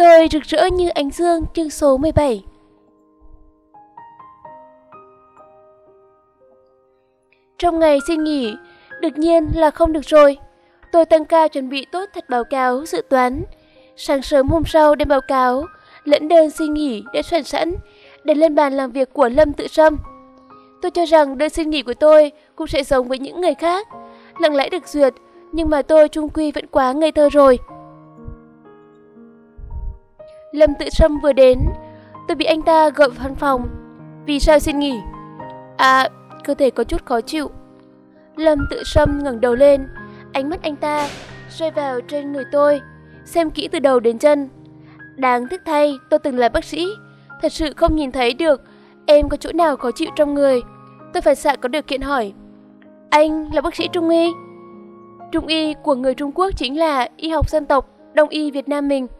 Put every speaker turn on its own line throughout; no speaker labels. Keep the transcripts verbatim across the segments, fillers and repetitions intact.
Tôi rực rỡ như ánh dương, chương số mười bảy. Trong ngày xin nghỉ, đương nhiên là không được rồi. Tôi tăng ca chuẩn bị tốt thật báo cáo dự toán. Sáng sớm hôm sau đem báo cáo, lẫn đơn xin nghỉ đã soạn sẵn để lên bàn làm việc của Lâm Tự Sâm. Tôi cho rằng đơn xin nghỉ của tôi cũng sẽ giống với những người khác, lặng lẽ được duyệt, nhưng mà tôi chung quy vẫn quá ngây thơ rồi. Lâm Tự Sâm vừa đến, tôi bị anh ta gọi vào văn phòng. Vì sao xin nghỉ? À, cơ thể có chút khó chịu. Lâm Tự Sâm ngẩng đầu lên, ánh mắt anh ta rơi vào trên người tôi, xem kỹ từ đầu đến chân. Đáng tiếc thay, tôi từng là bác sĩ, thật sự không nhìn thấy được em có chỗ nào khó chịu trong người. Tôi phải xạ có điều kiện hỏi, anh là bác sĩ Trung y? Trung y của người Trung Quốc chính là y học dân tộc, Đông y Việt Nam mình.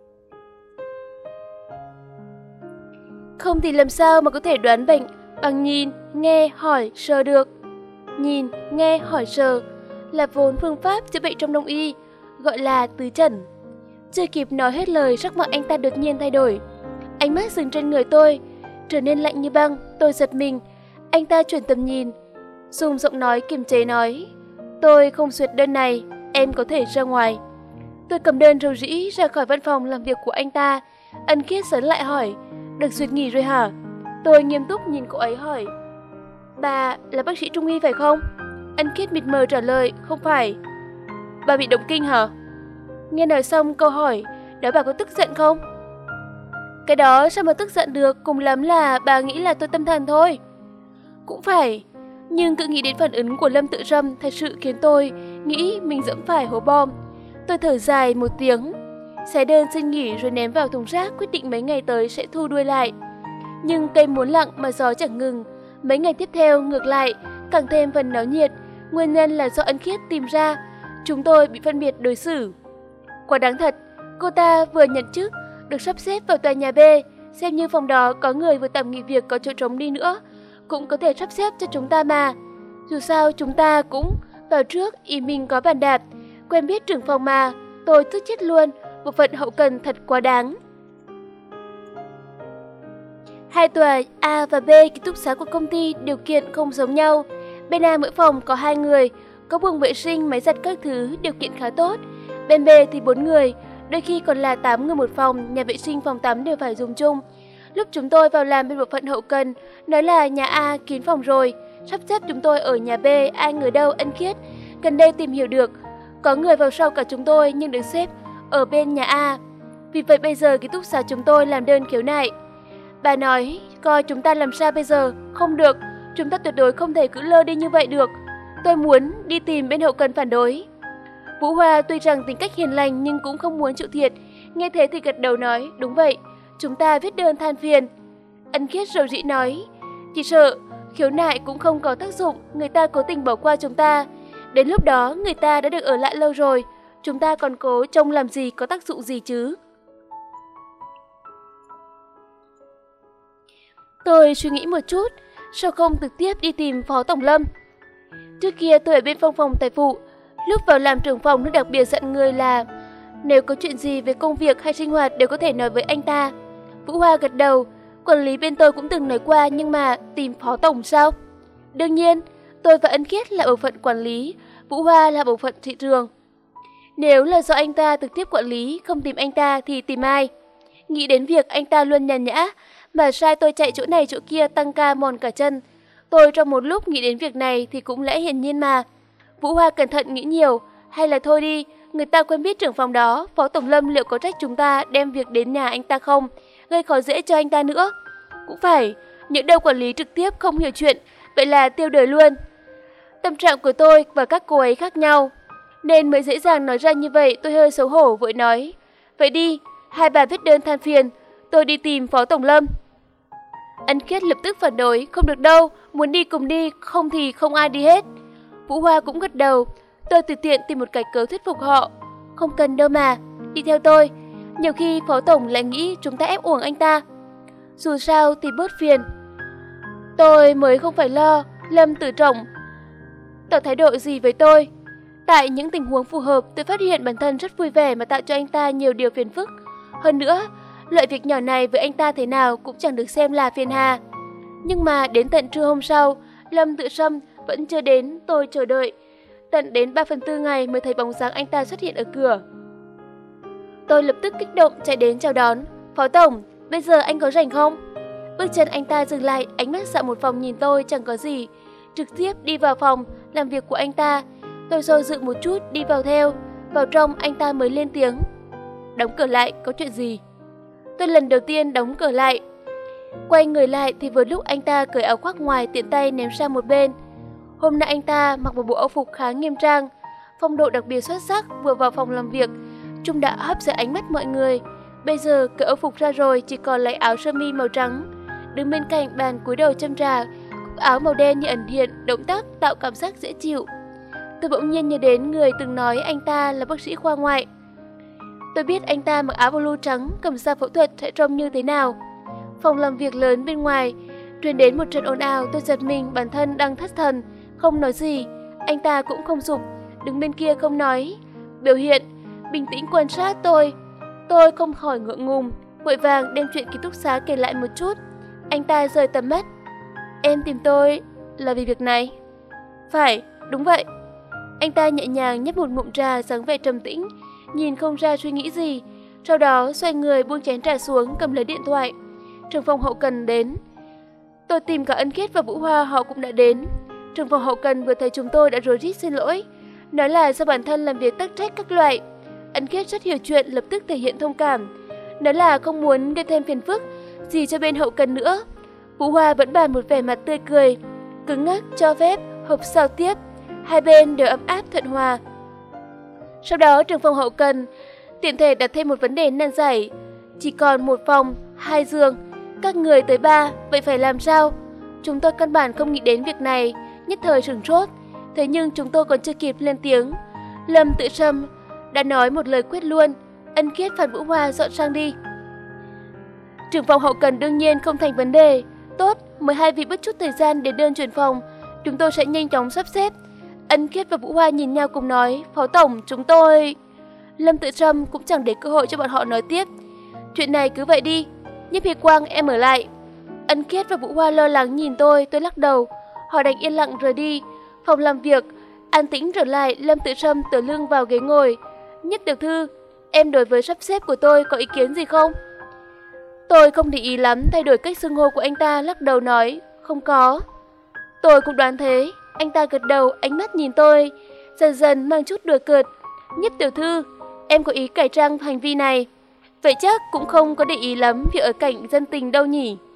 Không thì làm sao mà có thể đoán bệnh bằng nhìn, nghe, hỏi, sờ được. Nhìn, nghe, hỏi, sờ là vốn phương pháp chữa bệnh trong Đông y, gọi là tứ trần. Chưa kịp nói hết lời, sắc mặt anh ta đột nhiên thay đổi. Ánh mắt dừng trên người tôi, trở nên lạnh như băng. Tôi giật mình. Anh ta chuyển tầm nhìn, dùng giọng nói kiềm chế nói, tôi không duyệt đơn này, em có thể ra ngoài. Tôi cầm đơn rầu rĩ ra khỏi văn phòng làm việc của anh ta. Ân Khiết sấn lại hỏi, được duyệt nghỉ rồi hả? Tôi nghiêm túc nhìn cô ấy hỏi, bà là bác sĩ Trung y phải không? Ân Khiết mịt mờ trả lời, không phải. Bà bị động kinh hả? Nghe nói xong câu hỏi, đó bà có tức giận không? Cái đó sao mà tức giận được, cùng lắm là bà nghĩ là tôi tâm thần thôi. Cũng phải, nhưng cứ nghĩ đến phản ứng của Lâm Tự Sâm thật sự khiến tôi nghĩ mình dẫm phải hố bom. Tôi thở dài một tiếng, xé đơn xin nghỉ rồi ném vào thùng rác, quyết định mấy ngày tới sẽ thu đuôi lại. Nhưng cây muốn lặng mà gió chẳng ngừng. Mấy ngày tiếp theo ngược lại càng thêm phần náo nhiệt. Nguyên nhân là do Ân Khiết tìm ra chúng tôi bị phân biệt đối xử. Quá đáng thật, cô ta vừa nhận chức được sắp xếp vào tòa nhà B, xem như phòng đó có người vừa tạm nghỉ việc có chỗ trống đi nữa cũng có thể sắp xếp cho chúng ta mà. Dù sao chúng ta cũng vào trước ý mình có bàn đạp, quen biết trưởng phòng mà. Tôi tức chết luôn, bộ phận hậu cần thật quá đáng. Hai tòa A và B ký túc xá của công ty điều kiện không giống nhau. Bên A mỗi phòng có hai người, có buồng vệ sinh, máy giặt các thứ, điều kiện khá tốt. Bên B thì bốn người, đôi khi còn là tám người một phòng, nhà vệ sinh, phòng tắm đều phải dùng chung. Lúc chúng tôi vào làm bên bộ phận hậu cần, nói là nhà A kín phòng rồi, sắp xếp chúng tôi ở nhà B, ai ngờ đâu Ân Khiết gần đây tìm hiểu được có người vào sau cả chúng tôi nhưng được xếp ở bên nhà A. Vì vậy bây giờ ký túc xá chúng tôi làm đơn khiếu nại. Bà nói, coi chúng ta làm sao bây giờ? Không được, chúng ta tuyệt đối không thể cứ lơ đi như vậy được. Tôi muốn đi tìm bên hậu cần phản đối. Vũ Hoa tuy rằng tính cách hiền lành nhưng cũng không muốn chịu thiệt. Nghe thế thì gật đầu nói, đúng vậy, chúng ta viết đơn than phiền. Ân Khiết rầu rĩ nói, chỉ sợ khiếu nại cũng không có tác dụng, người ta cố tình bỏ qua chúng ta. Đến lúc đó người ta đã được ở lại lâu rồi, chúng ta còn cố trông làm gì có tác dụng gì chứ. Tôi suy nghĩ một chút, sao không trực tiếp đi tìm Phó Tổng Lâm. Trước kia tôi ở bên văn phòng tài vụ, lúc vào làm trưởng phòng nó đặc biệt dặn người là nếu có chuyện gì về công việc hay sinh hoạt đều có thể nói với anh ta. Vũ Hoa gật đầu, quản lý bên tôi cũng từng nói qua, nhưng mà tìm Phó Tổng sao? Đương nhiên, tôi và Ân Khiết là bộ phận quản lý, Vũ Hoa là bộ phận thị trường. Nếu là do anh ta trực tiếp quản lý, không tìm anh ta thì tìm ai? Nghĩ đến việc anh ta luôn nhàn nhã, mà sai tôi chạy chỗ này chỗ kia tăng ca mòn cả chân. Tôi trong một lúc nghĩ đến việc này thì cũng lẽ hiển nhiên mà. Vũ Hoa cẩn thận nghĩ nhiều, hay là thôi đi, người ta quen biết trưởng phòng đó, Phó Tổng Lâm liệu có trách chúng ta đem việc đến nhà anh ta không, gây khó dễ cho anh ta nữa. Cũng phải, những đâu quản lý trực tiếp không hiểu chuyện, vậy là tiêu đời luôn. Tâm trạng của tôi và các cô ấy khác nhau, nên mới dễ dàng nói ra như vậy. Tôi hơi xấu hổ vội nói, vậy đi, hai bà viết đơn than phiền, tôi đi tìm Phó Tổng Lâm. Ân Khiết lập tức phản đối, không được đâu, muốn đi cùng đi, không thì không ai đi hết. Vũ Hoa cũng gật đầu, tôi tùy tiện tìm một cái cớ thuyết phục họ. Không cần đâu mà, đi theo tôi, nhiều khi Phó Tổng lại nghĩ chúng ta ép uổng anh ta. Dù sao thì bớt phiền. Tôi mới không phải lo Lâm Tử Trọng tỏ thái độ gì với tôi. Tại những tình huống phù hợp, tôi phát hiện bản thân rất vui vẻ mà tạo cho anh ta nhiều điều phiền phức. Hơn nữa, loại việc nhỏ này với anh ta thế nào cũng chẳng được xem là phiền hà. Nhưng mà đến tận trưa hôm sau, Lâm Tự Sâm vẫn chưa đến, tôi chờ đợi. Tận đến ba phần tư ngày mới thấy bóng dáng anh ta xuất hiện ở cửa. Tôi lập tức kích động chạy đến chào đón. Phó Tổng, bây giờ anh có rảnh không? Bước chân anh ta dừng lại, ánh mắt dạo một phòng nhìn tôi chẳng có gì. Trực tiếp đi vào phòng làm việc của anh ta. Tôi do dự một chút đi vào theo. Vào trong anh ta mới lên tiếng. Đóng cửa lại, có chuyện gì? Tôi lần đầu tiên đóng cửa lại. Quay người lại thì vừa lúc anh ta cởi áo khoác ngoài tiện tay ném sang một bên. Hôm nay anh ta mặc một bộ áo phục khá nghiêm trang, phong độ đặc biệt xuất sắc. Vừa vào phòng làm việc, Trung đã hấp dẫn ánh mắt mọi người. Bây giờ cởi áo phục ra rồi, chỉ còn lấy áo sơ mi màu trắng. Đứng bên cạnh bàn cúi đầu châm trà, cúc áo màu đen như ẩn hiện, động tác tạo cảm giác dễ chịu. Tôi bỗng nhiên nhớ đến người từng nói anh ta là bác sĩ khoa ngoại. Tôi biết anh ta mặc áo blue trắng cầm dao phẫu thuật sẽ trông như thế nào. Phòng làm việc lớn bên ngoài truyền đến một trận ồn ào. Tôi giật mình, bản thân đang thất thần, không nói gì. Anh ta cũng không giục, đứng bên kia không nói, biểu hiện bình tĩnh quan sát tôi. Tôi không khỏi ngượng ngùng, vội vàng đem chuyện ký túc xá kể lại một chút. Anh ta rời tầm mắt. Em tìm tôi là vì việc này. Phải, đúng vậy. Anh ta nhẹ nhàng nhấp một ngụm trà, dáng vẻ trầm tĩnh, nhìn không ra suy nghĩ gì. Sau đó xoay người buông chén trà xuống, cầm lấy điện thoại. Trưởng phòng hậu cần đến. Tôi tìm cả Ân Khiết và Vũ Hoa, họ cũng đã đến. Trưởng phòng hậu cần vừa thấy chúng tôi đã rối rít xin lỗi, nói là do bản thân làm việc tắc trách các loại. Ân Khiết rất hiểu chuyện, lập tức thể hiện thông cảm, nói là không muốn gây thêm phiền phức gì cho bên hậu cần nữa. Vũ Hoa vẫn bàn một vẻ mặt tươi cười, cứng ngắc cho phép hộp giao tiếp, hai bên đều ấm áp thuận hòa. Sau đó trưởng phòng hậu cần tiện thể đặt thêm một vấn đề nan giải, chỉ còn một phòng, hai giường, các người tới ba, vậy phải làm sao? Chúng tôi căn bản không nghĩ đến việc này, nhất thời sửng sốt. Thế nhưng chúng tôi còn chưa kịp lên tiếng, Lâm Tự Sâm đã nói một lời quyết luôn. Ân Khiết phạt Vũ Hoa dọn sang đi. Trưởng phòng hậu cần đương nhiên không thành vấn đề. Tốt, mời hai vị bất chút thời gian để đơn chuyển phòng, chúng tôi sẽ nhanh chóng sắp xếp. Ân Khiết và Vũ Hoa nhìn nhau cùng nói, Phó Tổng, chúng tôi... Lâm Tự Sâm cũng chẳng để cơ hội cho bọn họ nói tiếp. Chuyện này cứ vậy đi, Nhiếp Hiệp Quang em ở lại. Ân Khiết và Vũ Hoa lo lắng nhìn tôi, tôi lắc đầu. Họ đành yên lặng rời đi. Phòng làm việc an tĩnh trở lại. Lâm Tự Sâm tựa lưng vào ghế ngồi. Nhất tiểu thư, em đối với sắp xếp của tôi có ý kiến gì không? Tôi không để ý lắm thay đổi cách xưng hô của anh ta, lắc đầu nói, không có. Tôi cũng đoán thế. Anh ta gật đầu, ánh mắt nhìn tôi dần dần mang chút đùa cợt. Nhất tiểu thư, em có ý cải trang hành vi này. Vậy chắc cũng không có để ý lắm việc ở cạnh dân tình đâu nhỉ?